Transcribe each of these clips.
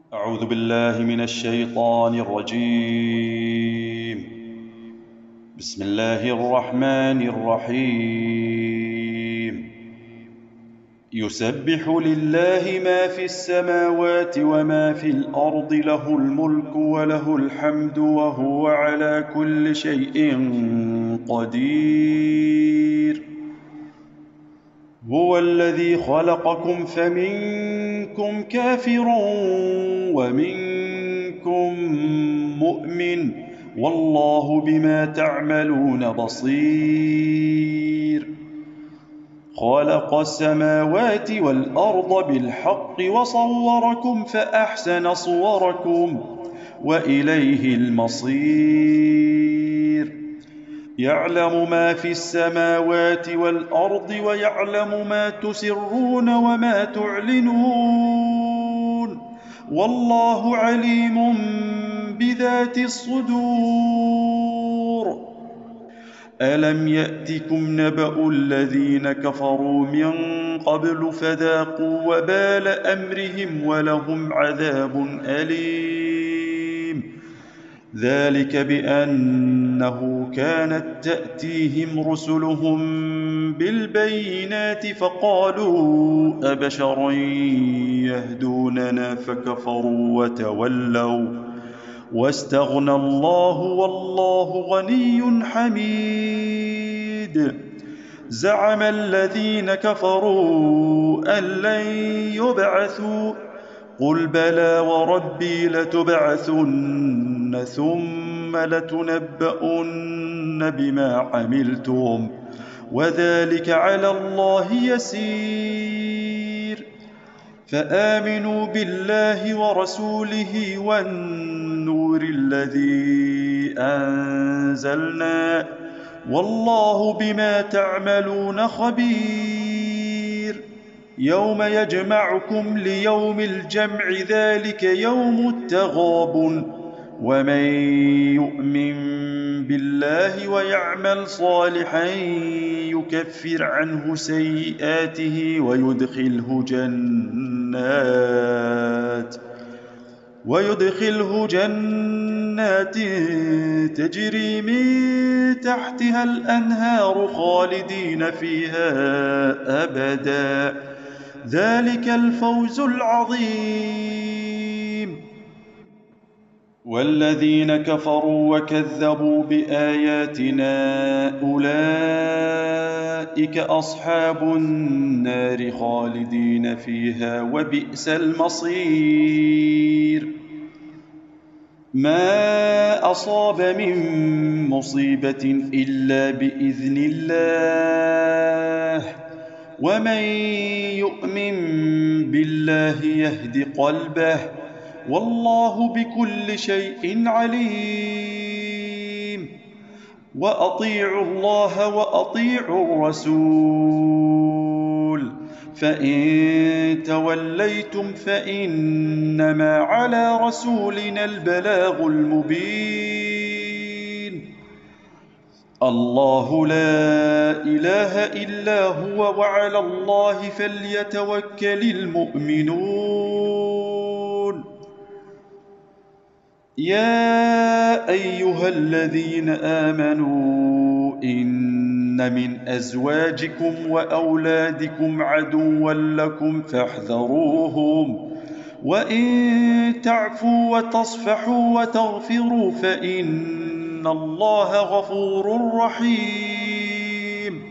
أعوذ بالله من الشيطان الرجيم. بسم الله الرحمن الرحيم. يسبح لله ما في السماوات وما في الأرض، له الملك وله الحمد وهو على كل شيء قدير. هو الذي خلقكم فمنكم كافر ومنكم مؤمن، والله بما تعملون بصير. خلق السماوات والأرض بالحق وصوركم فأحسن صوركم وإليه المصير. يعلم ما في السماوات والأرض ويعلم ما تسرون وما تعلنون، والله عليم بذات الصدور. ألم يأتكم نبأ الذين كفروا من قبل فذاقوا وبال أمرهم ولهم عذاب أليم. ذلك بأنه كانت تأتيهم رسلهم بالبينات فقالوا أبشرا يهدوننا فكفروا وتولوا واستغنى الله والله غني حميد. زعم الذين كفروا أن لن يبعثوا، قل بلى وربي لتبعثن ثم لتنبؤن بما عملتم وذلك على الله يسير. فآمنوا بالله ورسوله والنور الذي أنزلنا، والله بما تعملون خبير. يوم يجمعكم ليوم الجمع ذلك يوم التغابن، ومن يؤمن بالله ويعمل صالحا يكفر عنه سيئاته ويدخله جنات تجري من تحتها الأنهار خالدين فيها أبدا، ذلك الفوز العظيم. والذين كفروا وكذبوا بآياتنا أولئك أصحاب النار خالدين فيها وبئس المصير. ما أصاب من مصيبة إلا بإذن الله، ومن يؤمن بالله يهد قلبه، والله بكل شيء عليم. وأطيعوا الله وأطيعوا الرسول، فإن توليتم فإنما على رسولنا البلاغ المبين. الله لا إله إلا هو وعلى الله فليتوكل المؤمنون. يا أيها الذين آمنوا إن من أزواجكم وأولادكم عدوا لكم فاحذروهم، وإن تعفوا وتصفحوا وتغفروا فإن الله غفور رحيم.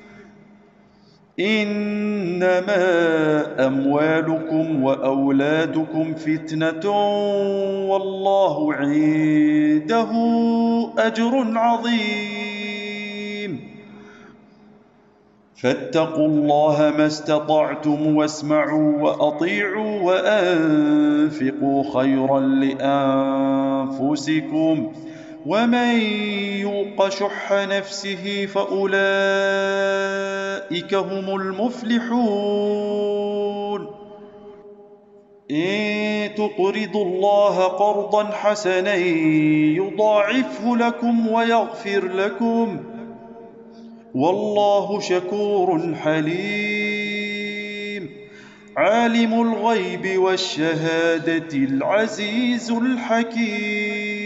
إنما أموالكم وأولادكم فتنة، والله عنده أجر عظيم. فاتقوا الله ما استطعتم واسمعوا وأطيعوا وأنفقوا خيرا لأنفسكم، ومن يوق شح نفسه فأولئك هم المفلحون. إن تقرضوا الله قرضا حسنا يضاعفه لكم ويغفر لكم، والله شكور حليم. عالم الغيب والشهادة العزيز الحكيم.